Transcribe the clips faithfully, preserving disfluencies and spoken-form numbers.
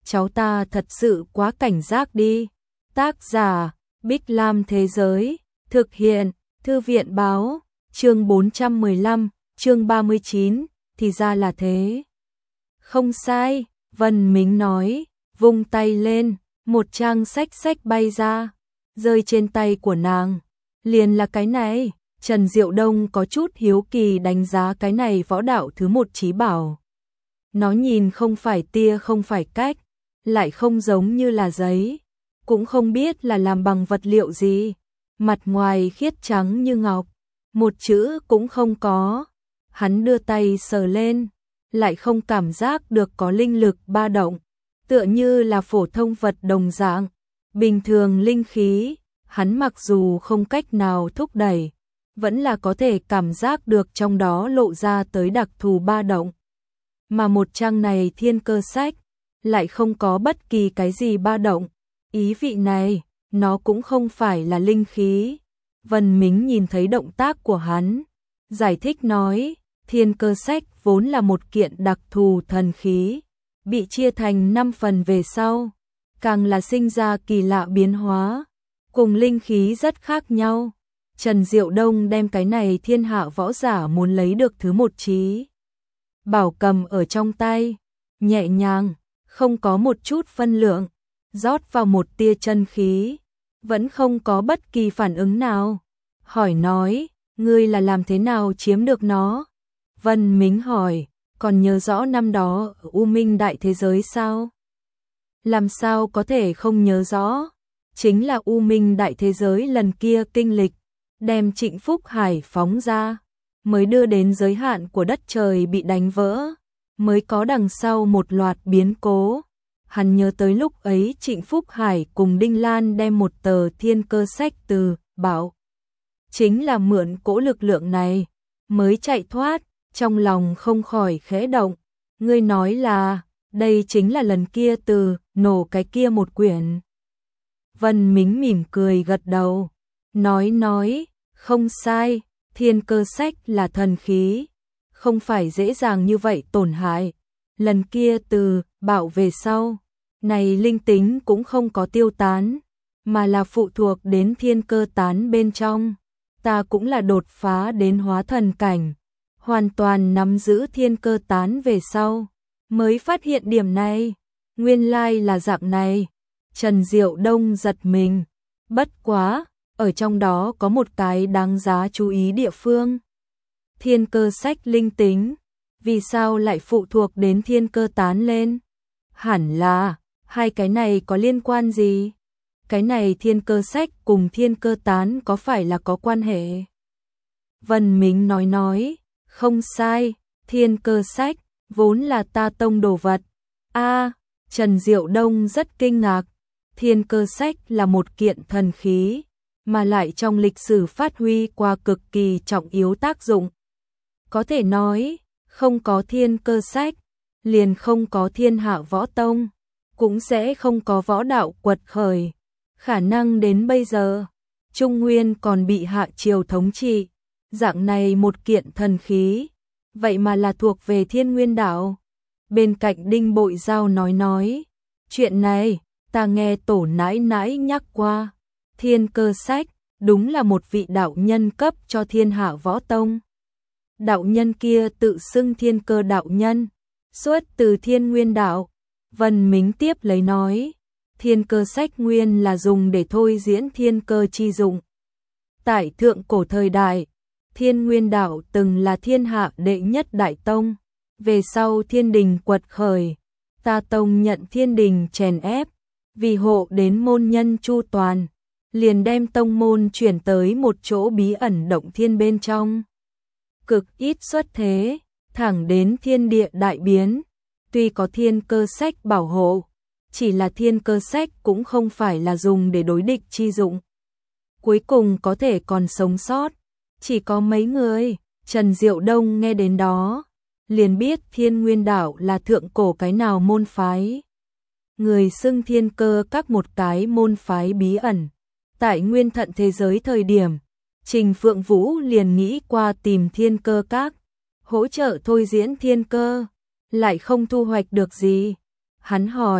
cháu ta thật sự quá cảnh giác đi. Tác giả, Bích Lam Thế Giới, thực hiện, Thư viện Báo, chương bốn trăm mười lăm, chương ba mươi chín, thì ra là thế. Không sai, Vân Mính nói, vung tay lên, một trang sách sách bay ra, rơi trên tay của nàng. Liền là cái này. Trần Diệu Đông có chút hiếu kỳ đánh giá cái này võ đạo thứ một chí bảo. Nó nhìn không phải tia không phải cách, lại không giống như là giấy, cũng không biết là làm bằng vật liệu gì. Mặt ngoài khiết trắng như ngọc, một chữ cũng không có. Hắn đưa tay sờ lên, lại không cảm giác được có linh lực ba động, tựa như là phổ thông vật đồng dạng, bình thường linh khí, hắn mặc dù không cách nào thúc đẩy, vẫn là có thể cảm giác được trong đó lộ ra tới đặc thù ba động. Mà một trang này thiên cơ sách, lại không có bất kỳ cái gì ba động. Ý vị này, nó cũng không phải là linh khí. Vân Mính nhìn thấy động tác của hắn, giải thích nói, thiên cơ sách vốn là một kiện đặc thù thần khí, bị chia thành năm phần về sau, càng là sinh ra kỳ lạ biến hóa, cùng linh khí rất khác nhau. Trần Diệu Đông đem cái này thiên hạ võ giả muốn lấy được thứ một chí bảo cầm ở trong tay, nhẹ nhàng, không có một chút phân lượng, rót vào một tia chân khí, vẫn không có bất kỳ phản ứng nào. Hỏi nói, ngươi là làm thế nào chiếm được nó? Vân Mính hỏi, còn nhớ rõ năm đó ở U Minh Đại Thế Giới sao? Làm sao có thể không nhớ rõ? Chính là U Minh Đại Thế Giới lần kia kinh lịch, đem Trịnh Phúc Hải phóng ra, mới đưa đến giới hạn của đất trời bị đánh vỡ, mới có đằng sau một loạt biến cố. Hắn nhớ tới lúc ấy Trịnh Phúc Hải cùng Đinh Lan đem một tờ thiên cơ sách từ bảo, chính là mượn cỗ lực lượng này, mới chạy thoát, trong lòng không khỏi khẽ động. Ngươi nói là, đây chính là lần kia từ nổ cái kia một quyển. Vân Mính mỉm cười gật đầu, nói nói, không sai, thiên cơ sách là thần khí, không phải dễ dàng như vậy tổn hại. Lần kia từ bảo về sau, này linh tính cũng không có tiêu tán, mà là phụ thuộc đến thiên cơ tán bên trong. Ta cũng là đột phá đến hóa thần cảnh, hoàn toàn nắm giữ thiên cơ tán về sau, mới phát hiện điểm này. Nguyên lai là dạng này. Trần Diệu Đông giật mình, bất quá, ở trong đó có một cái đáng giá chú ý địa phương. Thiên cơ sách linh tính, vì sao lại phụ thuộc đến thiên cơ tán lên? Hẳn là, hai cái này có liên quan gì? Cái này thiên cơ sách cùng thiên cơ tán có phải là có quan hệ? Vân Mính nói nói, không sai, thiên cơ sách, vốn là ta tông đồ vật. A, Trần Diệu Đông rất kinh ngạc, thiên cơ sách là một kiện thần khí, mà lại trong lịch sử phát huy qua cực kỳ trọng yếu tác dụng. Có thể nói, không có thiên cơ sách, liền không có thiên hạ võ tông, cũng sẽ không có võ đạo quật khởi. Khả năng đến bây giờ, Trung Nguyên còn bị Hạ Triều thống trị, dạng này một kiện thần khí, vậy mà là thuộc về Thiên Nguyên đạo. Bên cạnh Đinh Bội Giao nói nói, chuyện này, ta nghe tổ nãi nãi nhắc qua, thiên cơ sách, đúng là một vị đạo nhân cấp cho thiên hạ võ tông. Đạo nhân kia tự xưng thiên cơ đạo nhân, xuất từ Thiên Nguyên đạo. Vân Mính tiếp lấy nói, thiên cơ sách nguyên là dùng để thôi diễn thiên cơ chi dụng. Tại thượng cổ thời đại, Thiên Nguyên đạo từng là thiên hạ đệ nhất đại tông, về sau thiên đình quật khởi, ta tông nhận thiên đình chèn ép, vì hộ đến môn nhân chu toàn, liền đem tông môn chuyển tới một chỗ bí ẩn động thiên bên trong. Cực ít xuất thế, thẳng đến thiên địa đại biến, tuy có thiên cơ sách bảo hộ, chỉ là thiên cơ sách cũng không phải là dùng để đối địch chi dụng. Cuối cùng có thể còn sống sót, chỉ có mấy người. Trần Diệu Đông nghe đến đó, liền biết Thiên Nguyên đạo là thượng cổ cái nào môn phái. Người xưng thiên cơ các một cái môn phái bí ẩn. Tại Nguyên Thận thế giới thời điểm, Trình Phượng Vũ liền nghĩ qua tìm thiên cơ các, hỗ trợ thôi diễn thiên cơ, lại không thu hoạch được gì. Hắn hỏi,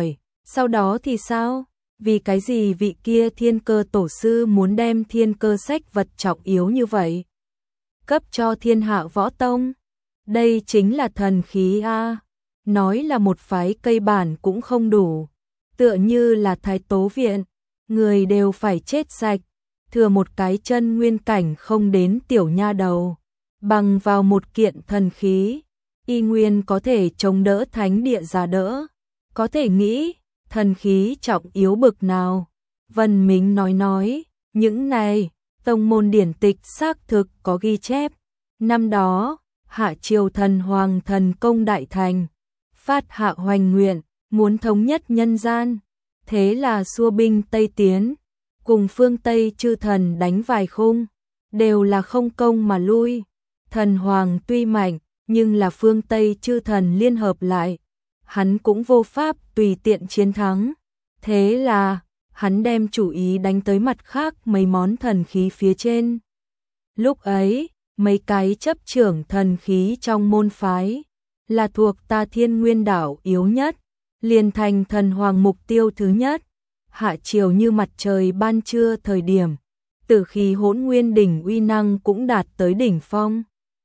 Sau đó thì sao? Vì cái gì vị kia thiên cơ tổ sư muốn đem thiên cơ sách vật trọng yếu như vậy? Cấp cho thiên hạ võ tông? Đây chính là thần khí a. Nói là một phái cây bản cũng không đủ. Tựa như là Thái Tố Viện, người đều phải chết sạch. Thừa một cái chân nguyên cảnh không đến tiểu nha đầu. Bằng vào một kiện thần khí, y nguyên có thể chống đỡ thánh địa giả đỡ. Có thể nghĩ, thần khí trọng yếu bực nào. Vân Mính nói nói, những này, tông môn điển tịch xác thực có ghi chép. Năm đó, hạ triều thần hoàng thần công đại thành, phát hạ hoành nguyện, muốn thống nhất nhân gian. Thế là xua binh Tây tiến, cùng phương Tây chư thần đánh vài khung, đều là không công mà lui. Thần hoàng tuy mạnh, nhưng là phương Tây chư thần liên hợp lại, hắn cũng vô pháp tùy tiện chiến thắng. Thế là, hắn đem chủ ý đánh tới mặt khác mấy món thần khí phía trên. Lúc ấy, mấy cái chấp trưởng thần khí trong môn phái, là thuộc Ta Thiên Nguyên Đảo yếu nhất, liền thành thần hoàng mục tiêu thứ nhất. Hạ triều như mặt trời ban trưa thời điểm, tử khí hỗn nguyên đỉnh uy năng cũng đạt tới đỉnh phong.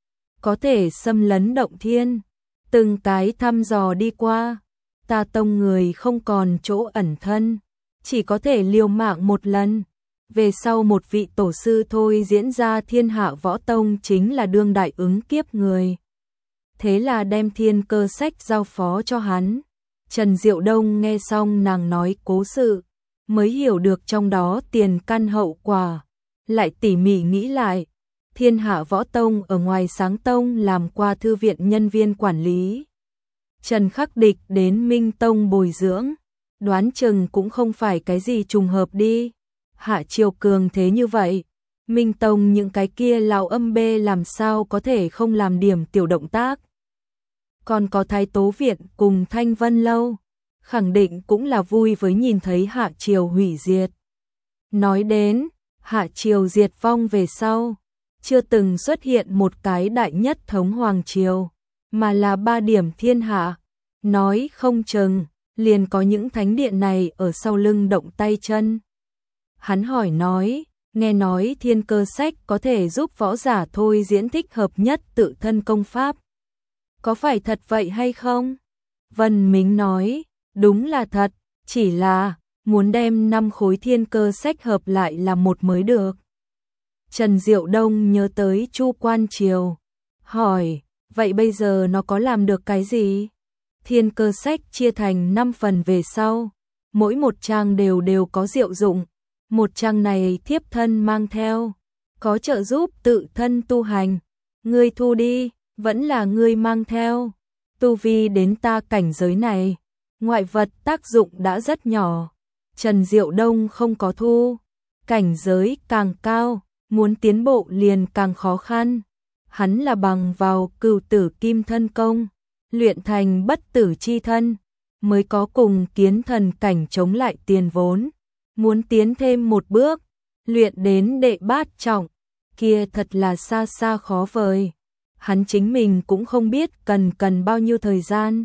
Có thể xâm lấn động thiên, từng cái thăm dò đi qua, Ta tông người không còn chỗ ẩn thân, chỉ có thể liều mạng một lần. Về sau một vị tổ sư thôi diễn ra thiên hạ võ tông chính là đương đại ứng kiếp người. Thế là đem thiên cơ sách giao phó cho hắn. Trần Diệu Đông nghe xong nàng nói cố sự, mới hiểu được trong đó tiền căn hậu quả. Lại tỉ mỉ nghĩ lại, thiên hạ võ tông ở ngoài sáng tông làm qua thư viện nhân viên quản lý. Trần Khắc Địch đến Minh Tông bồi dưỡng, đoán chừng cũng không phải cái gì trùng hợp đi. Hạ triều cường thế như vậy, Minh Tông những cái kia lão âm bê làm sao có thể không làm điểm tiểu động tác. Còn có Thái Tố Viện cùng Thanh Vân Lâu, khẳng định cũng là vui với nhìn thấy hạ triều hủy diệt. Nói đến, hạ triều diệt vong về sau, chưa từng xuất hiện một cái đại nhất thống hoàng triều, mà là ba điểm thiên hạ. Nói không chừng, liền có những thánh điện này ở sau lưng động tay chân. Hắn hỏi nói, nghe nói thiên cơ sách có thể giúp võ giả thôi diễn thích hợp nhất tự thân công pháp. Có phải thật vậy hay không? Vân Mính nói, đúng là thật, chỉ là muốn đem năm khối thiên cơ sách hợp lại là một mới được. Trần Diệu Đông nhớ tới Chu Quan Triều, hỏi, vậy bây giờ nó có làm được cái gì? Thiên cơ sách chia thành năm phần về sau, mỗi một trang đều đều có diệu dụng. Một trang này thiếp thân mang theo, có trợ giúp tự thân tu hành. Ngươi thu đi, vẫn là ngươi mang theo. Tu vi đến ta cảnh giới này, ngoại vật tác dụng đã rất nhỏ. Trần Diệu Đông không có thu, cảnh giới càng cao, muốn tiến bộ liền càng khó khăn. Hắn là bằng vào cửu tử kim thân công, luyện thành bất tử chi thân, mới có cùng kiến thần cảnh chống lại tiền vốn. Muốn tiến thêm một bước, luyện đến đệ bát trọng, kia thật là xa xa khó vời. Hắn chính mình cũng không biết cần cần bao nhiêu thời gian.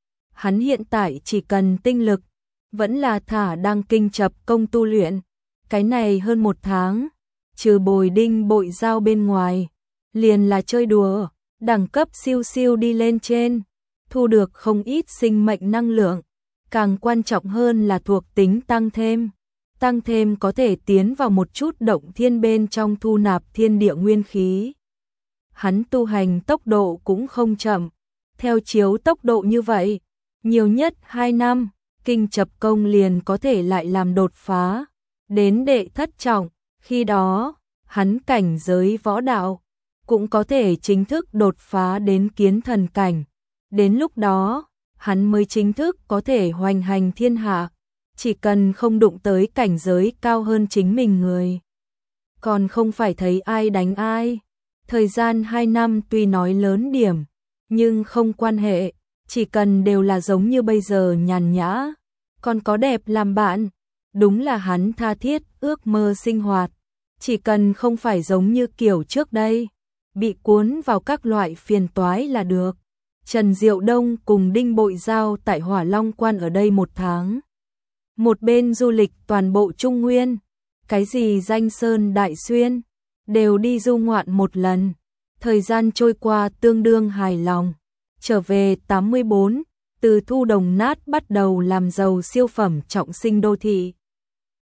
Hắn hiện tại chỉ cần tinh lực, vẫn là thả đang kinh chập công tu luyện. Cái này hơn một tháng, trừ bồi đinh bội giao bên ngoài, liền là chơi đùa, đẳng cấp siêu siêu đi lên trên, thu được không ít sinh mệnh năng lượng. Càng quan trọng hơn là thuộc tính tăng thêm. Tăng thêm có thể tiến vào một chút động thiên bên trong thu nạp thiên địa nguyên khí. Hắn tu hành tốc độ cũng không chậm, theo chiếu tốc độ như vậy, nhiều nhất hai năm, kinh chập công liền có thể lại làm đột phá, đến đệ thất trọng, khi đó, hắn cảnh giới võ đạo, cũng có thể chính thức đột phá đến kiến thần cảnh, đến lúc đó, hắn mới chính thức có thể hoành hành thiên hạ. Chỉ cần không đụng tới cảnh giới cao hơn chính mình người, còn không phải thấy ai đánh ai. Thời gian hai năm tuy nói lớn điểm, nhưng không quan hệ, chỉ cần đều là giống như bây giờ nhàn nhã, còn có đẹp làm bạn, đúng là hắn tha thiết ước mơ sinh hoạt. Chỉ cần không phải giống như kiểu trước đây, bị cuốn vào các loại phiền toái là được. Trần Diệu Đông cùng Đinh Bội Giao tại Hỏa Long Quan ở đây một tháng. một bên du lịch toàn bộ Trung Nguyên, cái gì Danh Sơn Đại Xuyên, đều đi du ngoạn một lần. Thời gian trôi qua tương đương hài lòng. Trở về tám mươi bốn, từ thu đồng nát bắt đầu làm giàu siêu phẩm trọng sinh đô thị.